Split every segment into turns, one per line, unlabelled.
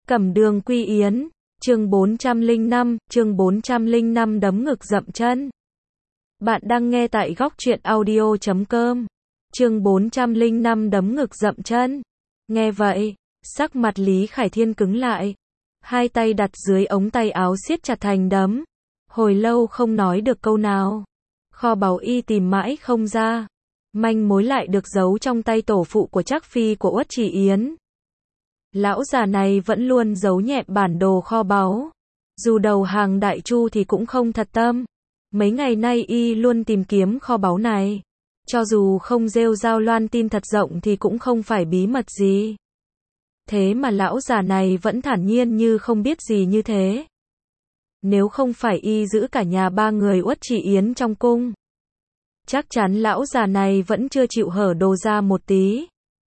Cẩm Đường Quy Yến, chương 405 đấm ngực dậm chân. Bạn đang nghe tại góc truyện audio.com. Chương 405 đấm ngực dậm chân. Nghe vậy, sắc mặt Lý Khải Thiên cứng lại. Hai tay đặt dưới ống tay áo siết chặt thành đấm. Hồi lâu không nói được câu nào. Kho báu y tìm mãi không ra. Manh mối lại được giấu trong tay tổ phụ của Trác Phi của Uất Trì Yến. Lão già này vẫn luôn giấu nhẹm bản đồ kho báu. Dù đầu hàng Đại Chu thì cũng không thật tâm. Mấy ngày nay y luôn tìm kiếm kho báu này. Cho dù không rêu rao loan tin thật rộng thì cũng không phải bí mật gì. Thế mà lão già này vẫn thản nhiên như không biết gì như thế. Nếu không phải y giữ cả nhà ba người Uất Trì Yến trong cung, chắc chắn lão già này vẫn chưa chịu hở đồ ra một tí.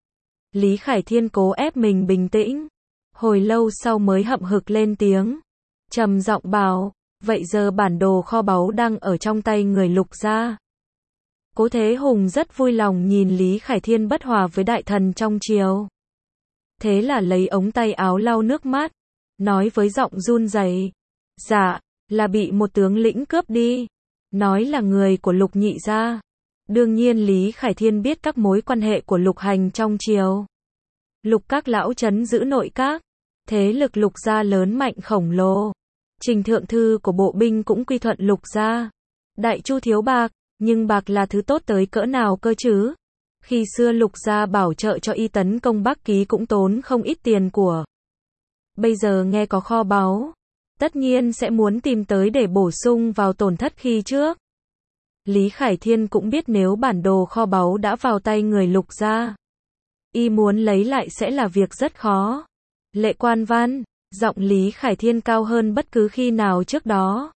Lý Khải Thiên cố ép mình bình tĩnh. Hồi lâu sau mới hậm hực lên tiếng. Trầm giọng bảo, vậy giờ bản đồ kho báu đang ở trong tay người Lục gia. Cố Thế Hùng rất vui lòng nhìn Lý Khải Thiên bất hòa với đại thần trong triều. Thế là lấy ống tay áo lau nước mắt, nói với giọng run rẩy, dạ, là bị một tướng lĩnh cướp đi. Nói là người của Lục nhị gia. Đương nhiên Lý Khải Thiên biết các mối quan hệ của Lục Hành trong triều. Lục các lão trấn giữ nội các, thế lực Lục gia lớn mạnh khổng lồ. Trình thượng thư của bộ binh cũng quy thuận Lục gia. Đại Chu thiếu bạc, nhưng bạc là thứ tốt tới cỡ nào cơ chứ? Khi xưa Lục gia bảo trợ cho y tấn công Bắc Ký cũng tốn không ít tiền của. Bây giờ nghe có kho báu, tất nhiên sẽ muốn tìm tới để bổ sung vào tổn thất khi trước. Lý Khải Thiên cũng biết nếu bản đồ kho báu đã vào tay người Lục gia, y muốn lấy lại sẽ là việc rất khó. Lệ Quan Văn, giọng Lý Khải Thiên cao hơn bất cứ khi nào trước đó.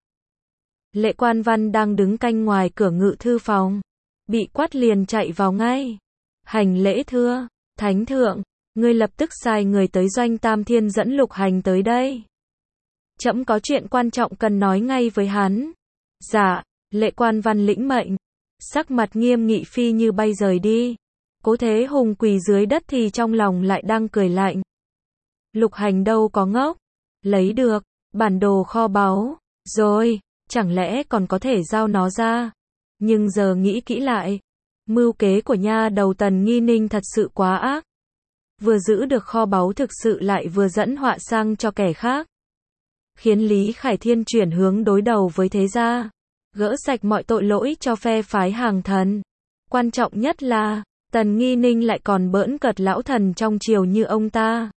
Lệ Quan Văn đang đứng canh ngoài cửa ngự thư phòng, bị quát liền chạy vào ngay. Hành lễ thưa, Thánh thượng, ngươi lập tức sai người tới doanh Tam Thiên dẫn Lục Hành tới đây. Trẫm có chuyện quan trọng cần nói ngay với hắn. Dạ, Lệ Quan Văn lĩnh mệnh, sắc mặt nghiêm nghị phi như bay rời đi. Cố Thế Hùng quỳ dưới đất thì trong lòng lại đang cười lạnh. Lục Hành đâu có ngốc, lấy được bản đồ kho báu rồi, chẳng lẽ còn có thể giao nó ra. Nhưng giờ nghĩ kỹ lại, mưu kế của nha đầu Tần Nghi Ninh thật sự quá ác. Vừa giữ được kho báu thực sự lại vừa dẫn họa sang cho kẻ khác, khiến Lý Khải Thiên chuyển hướng đối đầu với thế gia, gỡ sạch mọi tội lỗi cho phe phái hàng thần. Quan trọng nhất là, Tần Nghi Ninh lại còn bỡn cợt lão thần trong triều như ông ta.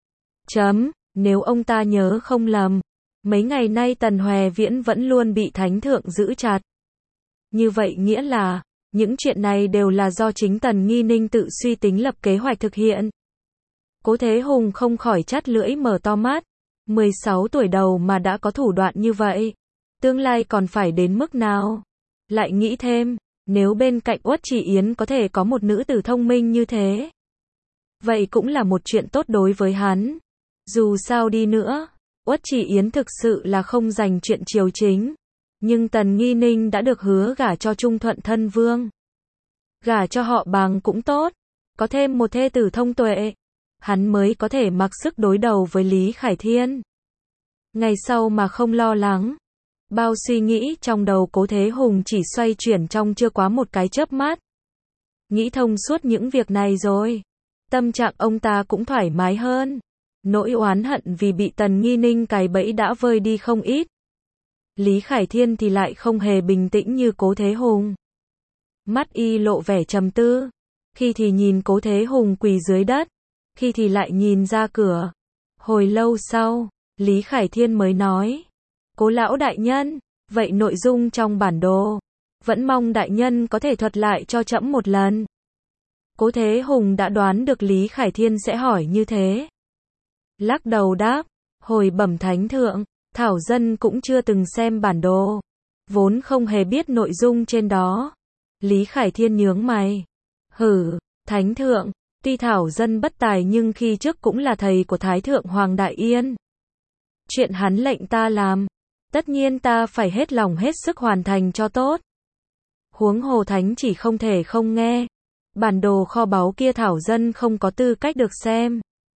Nếu ông ta nhớ không lầm, mấy ngày nay Tần Hoè Viễn vẫn luôn bị Thánh thượng giữ chặt. Như vậy nghĩa là, những chuyện này đều là do chính Tần Nghi Ninh tự suy tính lập kế hoạch thực hiện. Cố Thế Hùng không khỏi chát lưỡi mở to mắt. 16 tuổi đầu mà đã có thủ đoạn như vậy, tương lai còn phải đến mức nào? Lại nghĩ thêm, nếu bên cạnh Uất Trì Yến có thể có một nữ tử thông minh như thế, vậy cũng là một chuyện tốt đối với hắn. Dù sao đi nữa, Uất Trì Yến thực sự là không giành chuyện triều chính, nhưng Tần Nghi Ninh đã được hứa gả cho Trung Thuận thân vương. Gả cho họ Bàng cũng tốt, có thêm một thê tử thông tuệ, hắn mới có thể mặc sức đối đầu với Lý Khải Thiên. Ngày sau mà không lo lắng. Bao suy nghĩ trong đầu Cố Thế Hùng chỉ xoay chuyển trong chưa quá một cái chớp mắt. Nghĩ thông suốt những việc này rồi, tâm trạng ông ta cũng thoải mái hơn. Nỗi oán hận vì bị Tần Nghi Ninh cài bẫy đã vơi đi không ít. Lý Khải Thiên thì lại không hề bình tĩnh như Cố Thế Hùng. Mắt y lộ vẻ trầm tư, khi thì nhìn Cố Thế Hùng quỳ dưới đất, khi thì lại nhìn ra cửa. Hồi lâu sau, Lý Khải Thiên mới nói, Cố lão đại nhân, vậy nội dung trong bản đồ, vẫn mong đại nhân có thể thuật lại cho trẫm một lần. Cố Thế Hùng đã đoán được Lý Khải Thiên sẽ hỏi như thế. Lắc đầu đáp, hồi bẩm Thánh thượng, Thảo dân cũng chưa từng xem bản đồ, vốn không hề biết nội dung trên đó. Lý Khải Thiên nhướng mày. Thánh thượng, tuy Thảo dân bất tài nhưng khi trước cũng là thầy của Thái thượng Hoàng Đại Yên. Chuyện hắn lệnh ta làm, tất nhiên ta phải hết lòng hết sức hoàn thành cho tốt. Huống hồ thánh chỉ không thể không nghe. Bản đồ kho báu kia Thảo dân không có tư cách được xem.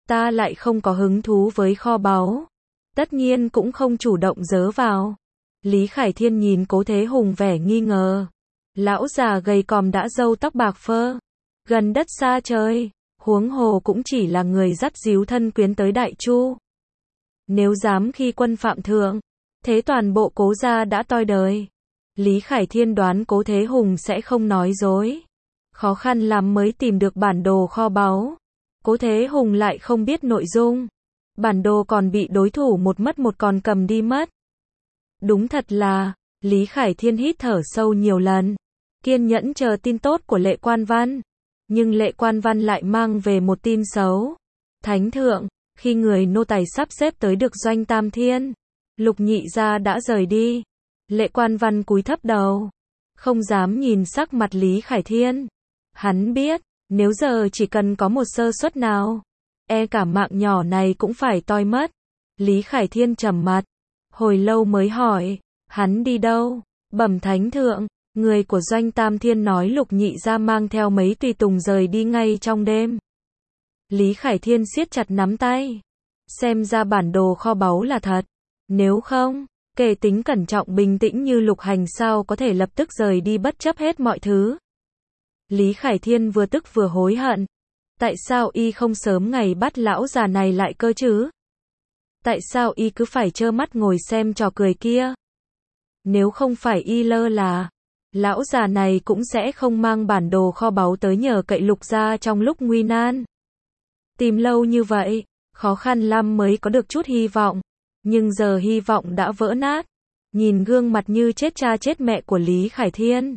Ta lại không có hứng thú với kho báu. Tất nhiên cũng không chủ động dớ vào. Lý Khải Thiên nhìn Cố Thế Hùng vẻ nghi ngờ. Lão già gầy còm đã râu tóc bạc phơ. Gần đất xa trời. Huống hồ cũng chỉ là người dắt díu thân quyến tới Đại Chu. Nếu dám khi quân phạm thượng, thế toàn bộ Cố gia đã toi đời. Lý Khải Thiên đoán Cố Thế Hùng sẽ không nói dối. Khó khăn lắm mới tìm được bản đồ kho báu. Cố Thế Hùng lại không biết nội dung. Bản đồ còn bị đối thủ một mất một còn cầm đi mất. Đúng thật là, Lý Khải Thiên hít thở sâu nhiều lần. Kiên nhẫn chờ tin tốt của Lệ Quan Văn. Nhưng Lệ Quan Văn lại mang về một tin xấu. Thánh thượng, khi người nô tài sắp xếp tới được doanh Tam Thiên, Lục Nhị gia đã rời đi. Lệ Quan Văn cúi thấp đầu, không dám nhìn sắc mặt Lý Khải Thiên. Hắn biết, nếu giờ chỉ cần có một sơ suất nào, cả mạng nhỏ này cũng phải toi mất. Lý Khải Thiên trầm mặt, hồi lâu mới hỏi, hắn đi đâu? Bẩm thánh thượng, người của doanh Tam Thiên nói Lục Nhị gia mang theo mấy tùy tùng rời đi ngay trong đêm. Lý Khải Thiên siết chặt nắm tay. Xem ra bản đồ kho báu là thật. Nếu không, kể tính cẩn trọng bình tĩnh như Lục Hành sao có thể lập tức rời đi bất chấp hết mọi thứ. Lý Khải Thiên vừa tức vừa hối hận. Tại sao y không sớm ngày bắt lão già này lại cơ chứ? Tại sao y cứ phải trơ mắt ngồi xem trò cười kia? Nếu không phải y lơ là, lão già này cũng sẽ không mang bản đồ kho báu tới nhờ cậy Lục gia trong lúc nguy nan. Tìm lâu như vậy, khó khăn lắm mới có được chút hy vọng. Nhưng giờ hy vọng đã vỡ nát. Nhìn gương mặt như chết cha chết mẹ của Lý Khải Thiên,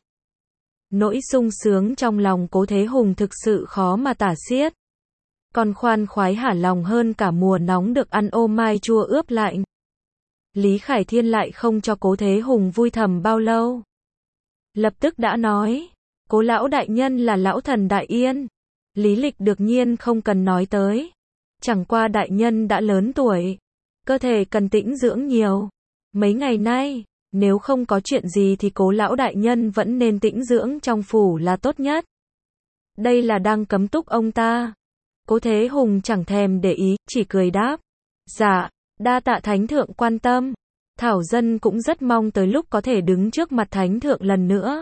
nỗi sung sướng trong lòng Cố Thế Hùng thực sự khó mà tả xiết. Còn khoan khoái hả lòng hơn cả mùa nóng được ăn ô mai chua ướp lạnh. Lý Khải Thiên lại không cho Cố Thế Hùng vui thầm bao lâu. Lập tức đã nói, Cố lão đại nhân là lão thần Đại Yên. Lý lịch đương nhiên không cần nói tới. Chẳng qua đại nhân đã lớn tuổi, cơ thể cần tĩnh dưỡng nhiều. Mấy ngày nay, nếu không có chuyện gì thì Cố lão đại nhân vẫn nên tĩnh dưỡng trong phủ là tốt nhất. Đây là đang cấm túc ông ta. Cố Thế Hùng chẳng thèm để ý, chỉ cười đáp. Dạ, đa tạ thánh thượng quan tâm. Thảo dân cũng rất mong tới lúc có thể đứng trước mặt thánh thượng lần nữa.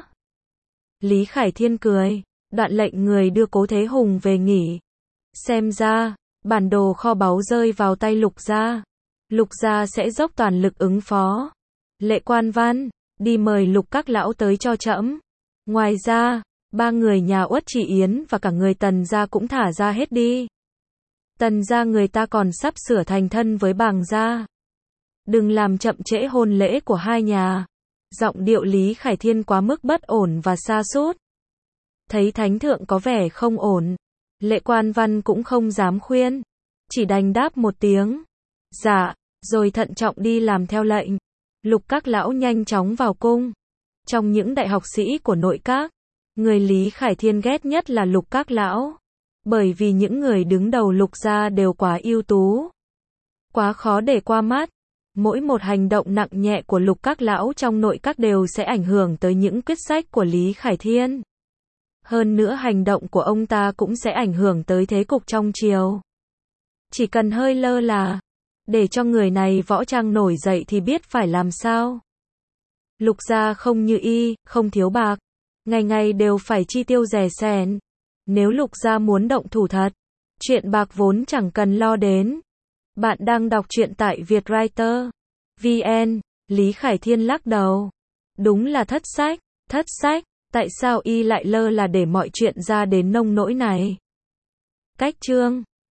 Lý Khải Thiên cười, đoạn lệnh người đưa Cố Thế Hùng về nghỉ. Xem ra, bản đồ kho báu rơi vào tay Lục gia. Lục gia sẽ dốc toàn lực ứng phó. Lệ Quan Văn, đi mời Lục các lão tới cho trẫm. Ngoài ra, 3 người nhà Uất Chỉ Yến và cả người Tần gia cũng thả ra hết đi. Tần gia người ta còn sắp sửa thành thân với Bàng gia. Đừng làm chậm trễ hôn lễ của hai nhà. Giọng điệu Lý Khải Thiên quá mức bất ổn và sa sút. Thấy thánh thượng có vẻ không ổn, Lệ Quan Văn cũng không dám khuyên, chỉ đành đáp một tiếng. Dạ, rồi thận trọng đi làm theo lệnh. Lục các lão nhanh chóng vào cung. Trong những đại học sĩ của nội các, người Lý Khải Thiên ghét nhất là Lục các lão. Bởi vì những người đứng đầu Lục gia đều quá ưu tú, quá khó để qua mắt. Mỗi một hành động nặng nhẹ của Lục các lão trong nội các đều sẽ ảnh hưởng tới những quyết sách của Lý Khải Thiên. Hơn nữa hành động của ông ta cũng sẽ ảnh hưởng tới thế cục trong triều. Chỉ cần hơi lơ là, để cho người này võ trang nổi dậy thì biết phải làm sao. Lục gia không như y, không thiếu bạc. Ngày ngày đều phải chi tiêu rẻ sẻn. Nếu Lục gia muốn động thủ thật, chuyện bạc vốn chẳng cần lo đến. Bạn đang đọc truyện tại Vietwriter VN. Lý Khải Thiên lắc đầu. Đúng là thất sách. Tại sao y lại lơ là để mọi chuyện ra đến nông nỗi này? Cách chương